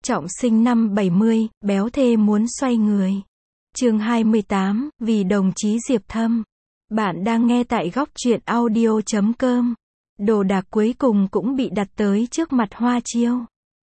Trọng sinh năm 70, béo thê muốn xoay người. Chương 28, vì đồng chí Diệp Thâm. Bạn đang nghe tại góc truyện audio.com. Đồ đạc cuối cùng cũng bị đặt tới trước mặt Hoa Chiêu.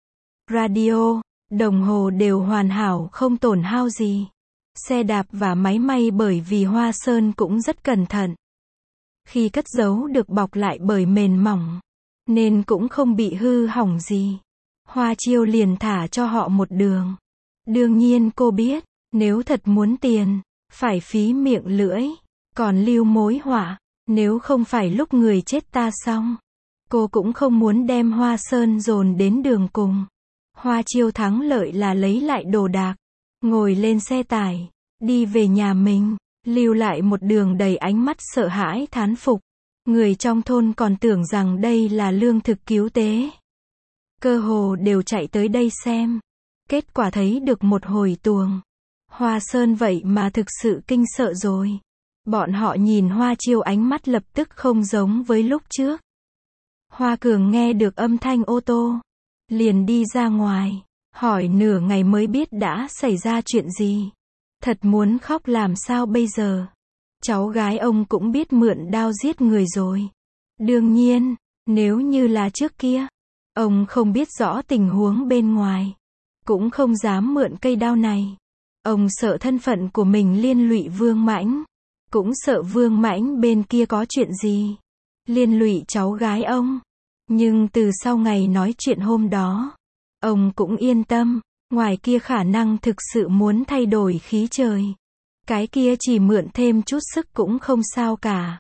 Radio, đồng hồ đều hoàn hảo không tổn hao gì. Xe đạp và máy may bởi vì Hoa Sơn cũng rất cẩn thận. Khi cất giấu được bọc lại bởi mền mỏng, nên cũng không bị hư hỏng gì. Hoa Chiêu liền thả cho họ một đường. Đương nhiên cô biết, nếu thật muốn tiền, phải phí miệng lưỡi, còn lưu mối họa, nếu không phải lúc người chết ta xong. Cô cũng không muốn đem Hoa Sơn dồn đến đường cùng. Hoa Chiêu thắng lợi là lấy lại đồ đạc, ngồi lên xe tải, đi về nhà mình, lưu lại một đường đầy ánh mắt sợ hãi thán phục. Người trong thôn còn tưởng rằng đây là lương thực cứu tế. Cơ hồ đều chạy tới đây xem. Kết quả thấy được một hồi tuồng. Hoa Sơn vậy mà thực sự kinh sợ rồi. Bọn họ nhìn Hoa Chiêu ánh mắt lập tức không giống với lúc trước. Hoa Cường nghe được âm thanh ô tô, liền đi ra ngoài, hỏi nửa ngày mới biết đã xảy ra chuyện gì. Thật muốn khóc làm sao bây giờ. Cháu gái ông cũng biết mượn đao giết người rồi. Đương nhiên, nếu như là trước kia, ông không biết rõ tình huống bên ngoài, cũng không dám mượn cây đao này. Ông sợ thân phận của mình liên lụy Vương Mãnh, cũng sợ Vương Mãnh bên kia có chuyện gì liên lụy cháu gái ông. Nhưng từ sau ngày nói chuyện hôm đó, ông cũng yên tâm, ngoài kia khả năng thực sự muốn thay đổi khí trời. Cái kia chỉ mượn thêm chút sức cũng không sao cả.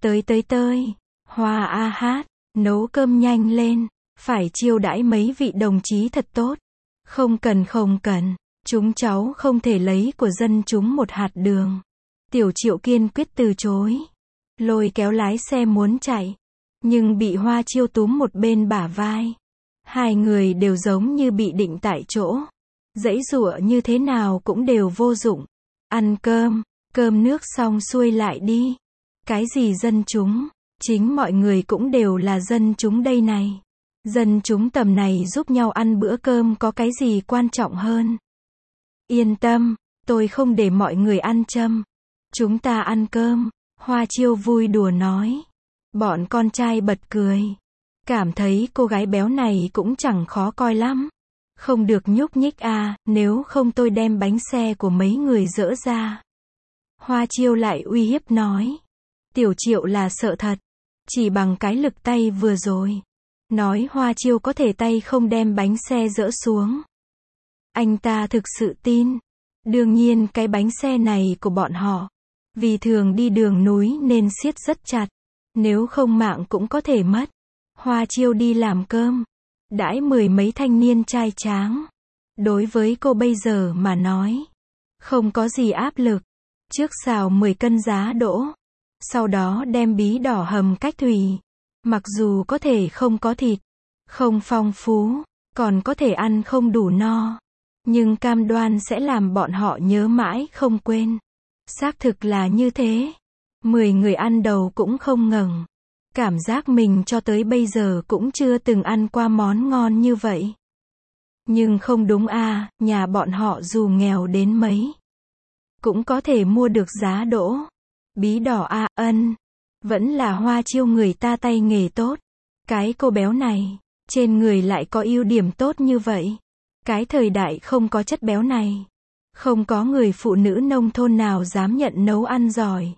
Tới, Hoa a hát, nấu cơm nhanh lên, phải chiêu đãi mấy vị đồng chí thật tốt. Không cần, chúng cháu không thể lấy của dân chúng một hạt đường. Tiểu Triệu kiên quyết từ chối, lôi kéo lái xe muốn chạy, nhưng bị Hoa Chiêu túm một bên bả vai. Hai người đều giống như bị định tại chỗ, giãy giụa như thế nào cũng đều vô dụng. Ăn cơm nước xong xuôi lại đi. Cái gì dân chúng, chính mọi người cũng đều là dân chúng đây này. Dân chúng tầm này giúp nhau ăn bữa cơm có cái gì quan trọng hơn. Yên tâm, tôi không để mọi người ăn châm. Chúng ta ăn cơm, Hoa Chiêu vui đùa nói. Bọn con trai bật cười, cảm thấy cô gái béo này cũng chẳng khó coi lắm. Không được nhúc nhích à, nếu không tôi đem bánh xe của mấy người dỡ ra. Hoa Chiêu lại uy hiếp nói. Tiểu Triệu là sợ thật, chỉ bằng cái lực tay vừa rồi, nói Hoa Chiêu có thể tay không đem bánh xe dỡ xuống. Anh ta thực sự tin. Đương nhiên cái bánh xe này của bọn họ, vì thường đi đường núi nên siết rất chặt, nếu không mạng cũng có thể mất. Hoa Chiêu đi làm cơm, đãi mười mấy thanh niên trai tráng. Đối với cô bây giờ mà nói, không có gì áp lực. Trước xào 10 cân giá đỗ, sau đó đem bí đỏ hầm cách thủy. Mặc dù có thể không có thịt, không phong phú, còn có thể ăn không đủ no, nhưng cam đoan sẽ làm bọn họ nhớ mãi không quên. Xác thực là như thế. 10 người ăn đầu cũng không ngẩng. Cảm giác mình cho tới bây giờ cũng chưa từng ăn qua món ngon như vậy. Nhưng không đúng à, nhà bọn họ dù nghèo đến mấy, cũng có thể mua được giá đỗ. Bí đỏ à, vẫn là Hoa Chiêu người ta tay nghề tốt. Cái cô béo này, trên người lại có ưu điểm tốt như vậy. Cái thời đại không có chất béo này, không có người phụ nữ nông thôn nào dám nhận nấu ăn giỏi.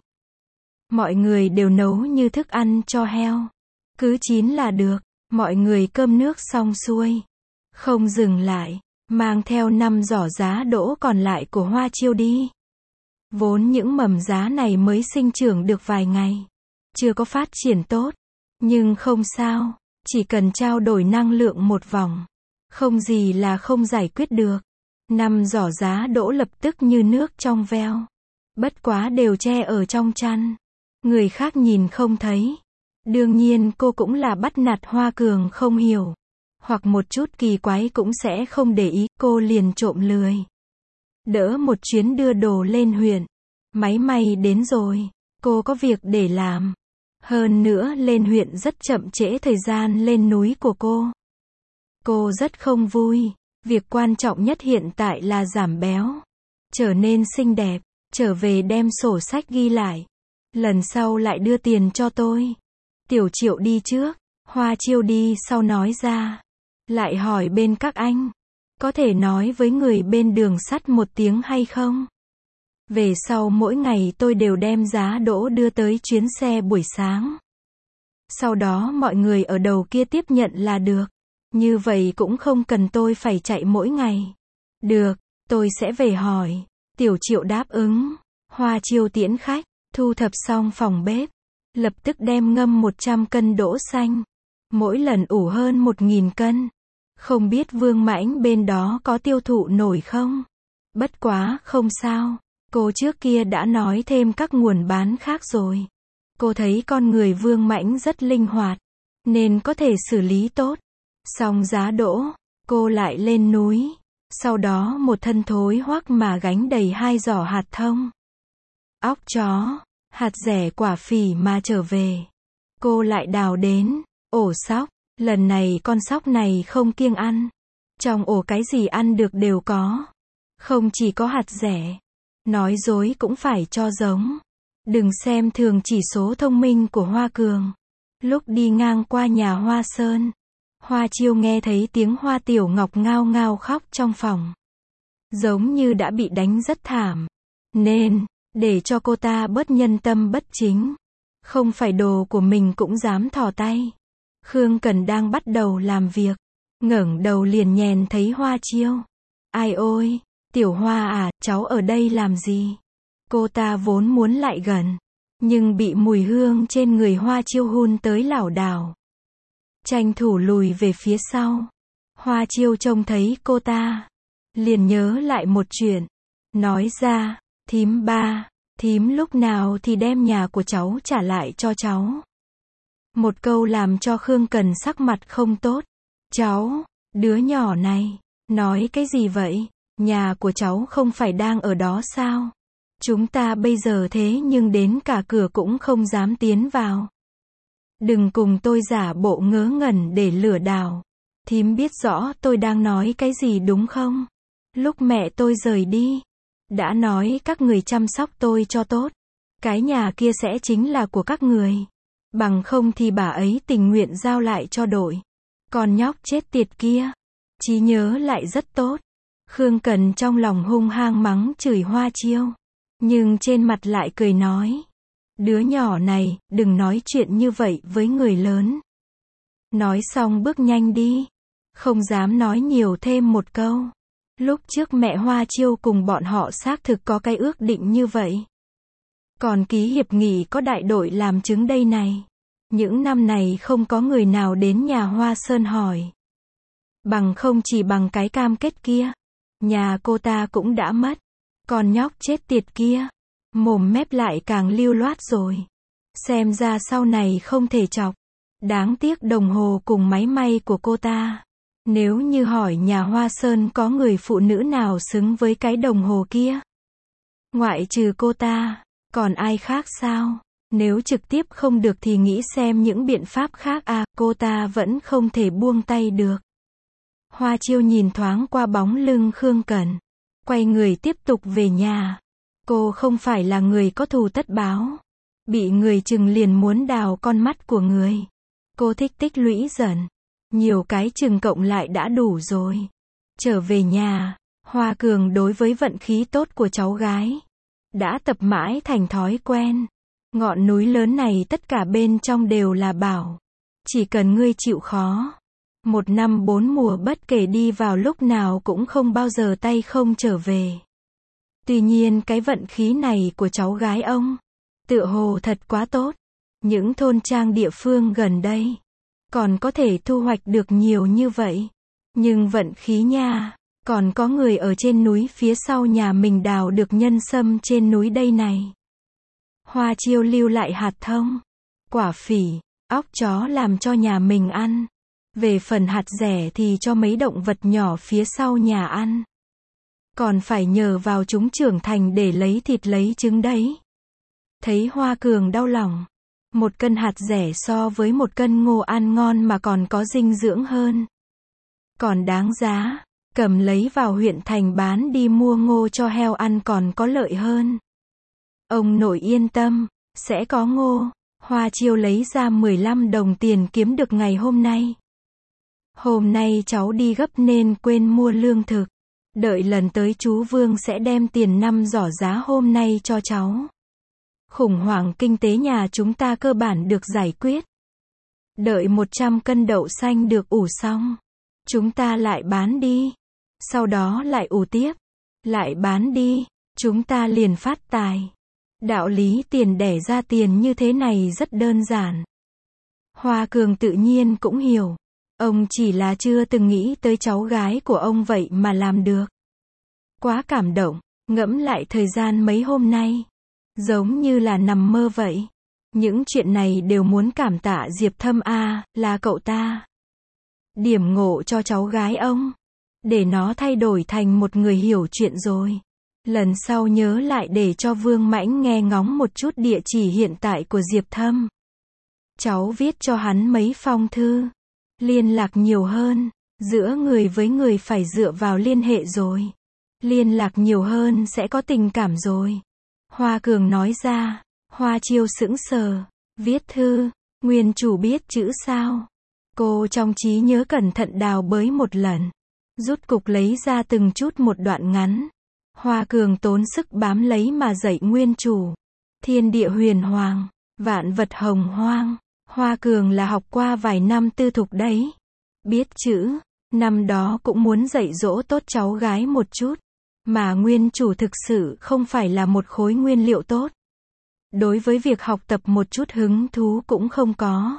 Mọi người đều nấu như thức ăn cho heo. Cứ chín là được. Mọi người cơm nước xong xuôi, không dừng lại, mang theo 5 giỏ giá đỗ còn lại của Hoa Chiêu đi. Vốn những mầm giá này mới sinh trưởng được vài ngày, chưa có phát triển tốt. Nhưng không sao, chỉ cần trao đổi năng lượng một vòng, không gì là không giải quyết được. 5 giỏ giá đỗ lập tức như nước trong veo. Bất quá đều che ở trong chăn, người khác nhìn không thấy. Đương nhiên cô cũng là bắt nạt Hoa Cường không hiểu, hoặc một chút kỳ quái cũng sẽ không để ý. Cô liền trộm lười, đỡ một chuyến đưa đồ lên huyện. Máy may đến rồi, cô có việc để làm. Hơn nữa lên huyện rất chậm trễ thời gian lên núi của cô. Cô rất không vui, Việc quan trọng nhất hiện tại là giảm béo, trở nên xinh đẹp, trở về đem sổ sách ghi lại. Lần sau lại đưa tiền cho tôi. Tiểu Triệu đi trước, Hoa Chiêu đi sau nói ra. Lại hỏi bên các anh, có thể nói với người bên đường sắt một tiếng hay không? Về sau mỗi ngày tôi đều đem giá đỗ đưa tới chuyến xe buổi sáng. Sau đó mọi người ở đầu kia tiếp nhận là được. Như vậy cũng không cần tôi phải chạy mỗi ngày. Được, tôi sẽ về hỏi. Tiểu Triệu đáp ứng. Hoa Chiêu tiễn khách, thu thập xong phòng bếp. Lập tức đem ngâm 100 cân đỗ xanh. Mỗi lần ủ hơn 1.000 cân. Không biết Vương Mãnh bên đó có tiêu thụ nổi không? Bất quá, không sao. Cô trước kia đã nói thêm các nguồn bán khác rồi. Cô thấy con người Vương Mãnh rất linh hoạt, nên có thể xử lý tốt. Xong giá đỗ, cô lại lên núi. Sau đó một thân thối hoắc mà gánh đầy 2 giỏ hạt thông, óc chó, hạt dẻ quả phỉ mà trở về. Cô lại đào đến ổ sóc. Lần này con sóc này không kiêng ăn. Trong ổ cái gì ăn được đều có. Không chỉ có hạt dẻ. Nói dối cũng phải cho giống. Đừng xem thường chỉ số thông minh của Hoa Cường. Lúc đi ngang qua nhà Hoa Sơn, Hoa Chiêu nghe thấy tiếng Hoa Tiểu Ngọc ngao ngao khóc trong phòng. Giống như đã bị đánh rất thảm. Nên, để cho cô ta bớt nhân tâm bất chính. Không phải đồ của mình cũng dám thò tay. Khương Cần đang bắt đầu làm việc. Ngẩng đầu liền nhèn thấy Hoa Chiêu. Ai ôi, Tiểu Hoa à, cháu ở đây làm gì? Cô ta vốn muốn lại gần, nhưng bị mùi hương trên người Hoa Chiêu hun tới lảo đảo. Tranh thủ lùi về phía sau. Hoa Chiêu trông thấy cô ta, liền nhớ lại một chuyện. Nói ra, thím ba, thím lúc nào thì đem nhà của cháu trả lại cho cháu. Một câu làm cho Khương Cần sắc mặt không tốt. Cháu, đứa nhỏ này, nói cái gì vậy? Nhà của cháu không phải đang ở đó sao? Chúng ta bây giờ thế nhưng đến cả cửa cũng không dám tiến vào. Đừng cùng tôi giả bộ ngớ ngẩn để lừa đảo. Thím biết rõ tôi đang nói cái gì đúng không? Lúc mẹ tôi rời đi, đã nói các người chăm sóc tôi cho tốt. Cái nhà kia sẽ chính là của các người. Bằng không thì bà ấy tình nguyện giao lại cho đội. Con nhóc chết tiệt kia, trí nhớ lại rất tốt. Khương Cần trong lòng hung hăng mắng chửi Hoa Chiêu, nhưng trên mặt lại cười nói. Đứa nhỏ này, đừng nói chuyện như vậy với người lớn. Nói xong bước nhanh đi. Không dám nói nhiều thêm một câu. Lúc trước mẹ Hoa Chiêu cùng bọn họ xác thực có cái ước định như vậy. Còn ký hiệp nghị có đại đội làm chứng đây này. Những năm này không có người nào đến nhà Hoa Sơn hỏi. Bằng không chỉ bằng cái cam kết kia. Nhà cô ta cũng đã mất. Còn nhóc chết tiệt kia, mồm mép lại càng lưu loát rồi. Xem ra sau này không thể chọc. Đáng tiếc đồng hồ cùng máy may của cô ta. Nếu như hỏi nhà Hoa Sơn có người phụ nữ nào xứng với cái đồng hồ kia, ngoại trừ cô ta, còn ai khác sao? Nếu trực tiếp không được thì nghĩ xem những biện pháp khác à, cô ta vẫn không thể buông tay được. Hoa Chiêu nhìn thoáng qua bóng lưng Khương Cần, quay người tiếp tục về nhà. Cô không phải là người có thù tất báo. Bị người chừng liền muốn đào con mắt của người. Cô thích tích lũy dần. Nhiều cái chừng cộng lại đã đủ rồi. Trở về nhà, Hoa Cường đối với vận khí tốt của cháu gái đã tập mãi thành thói quen. Ngọn núi lớn này tất cả bên trong đều là bảo. Chỉ cần ngươi chịu khó. 1 năm 4 mùa bất kể đi vào lúc nào cũng không bao giờ tay không trở về. Tuy nhiên cái vận khí này của cháu gái ông, tựa hồ thật quá tốt. Những thôn trang địa phương gần đây, còn có thể thu hoạch được nhiều như vậy. Nhưng vận khí nha, còn có người ở trên núi phía sau nhà mình đào được nhân sâm trên núi đây này. Hoa Chiêu lưu lại hạt thông, quả phỉ, óc chó làm cho nhà mình ăn. Về phần hạt dẻ thì cho mấy động vật nhỏ phía sau nhà ăn. Còn phải nhờ vào chúng trưởng thành để lấy thịt lấy trứng đấy. Thấy Hoa Cường đau lòng. 1 cân hạt dẻ so với 1 cân ngô ăn ngon mà còn có dinh dưỡng hơn. Còn đáng giá. cầm lấy vào huyện thành bán đi mua ngô cho heo ăn còn có lợi hơn. Ông nội yên tâm, sẽ có ngô. Hoa Chiêu lấy ra 15 đồng tiền kiếm được ngày hôm nay. Hôm nay cháu đi gấp nên quên mua lương thực. Đợi lần tới chú Vương sẽ đem tiền 5 giỏ giá hôm nay cho cháu. Khủng hoảng kinh tế nhà chúng ta cơ bản được giải quyết. Đợi 100 cân đậu xanh được ủ xong, chúng ta lại bán đi. Sau đó lại ủ tiếp, lại bán đi, chúng ta liền phát tài. Đạo lý tiền đẻ ra tiền như thế này rất đơn giản. Hoa Cường tự nhiên cũng hiểu. Ông chỉ là chưa từng nghĩ tới cháu gái của ông vậy mà làm được. Quá cảm động, ngẫm lại thời gian mấy hôm nay. Giống như là nằm mơ vậy. Những chuyện này đều muốn cảm tạ Diệp Thâm là cậu ta. Điểm ngộ cho cháu gái ông. Để nó thay đổi thành một người hiểu chuyện rồi. Lần sau nhớ lại để cho Vương Mãnh nghe ngóng một chút địa chỉ hiện tại của Diệp Thâm. Cháu viết cho hắn mấy phong thư. Liên lạc nhiều hơn. Giữa người với người phải dựa vào liên hệ rồi. Liên lạc nhiều hơn sẽ có tình cảm rồi. Hoa Cường nói ra. Hoa Chiêu sững sờ. Viết thư. Nguyên chủ biết chữ sao? Cô trong trí nhớ cẩn thận đào bới một lần. Rút cục lấy ra từng chút một đoạn ngắn. Hoa Cường tốn sức bám lấy mà dạy nguyên chủ. Thiên địa huyền hoàng. Vạn vật hồng hoang. Hoa Cường là học qua vài năm tư thục đấy. Biết chữ. Năm đó cũng muốn dạy dỗ tốt cháu gái một chút. Mà nguyên chủ thực sự không phải là một khối nguyên liệu tốt. Đối với việc học tập một chút hứng thú cũng không có.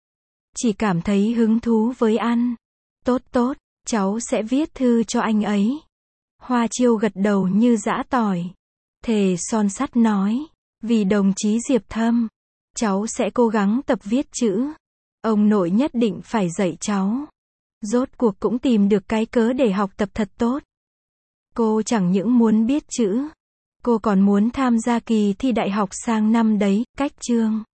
Chỉ cảm thấy hứng thú với ăn. Tốt tốt, cháu sẽ viết thư cho anh ấy. Hoa Chiêu gật đầu như giã tỏi. Thề son sắt nói. Vì đồng chí Diệp Thâm, cháu sẽ cố gắng tập viết chữ. Ông nội nhất định phải dạy cháu. Rốt cuộc cũng tìm được cái cớ để học tập thật tốt. Cô chẳng những muốn biết chữ. Cô còn muốn tham gia kỳ thi đại học sang năm đấy, cách chương.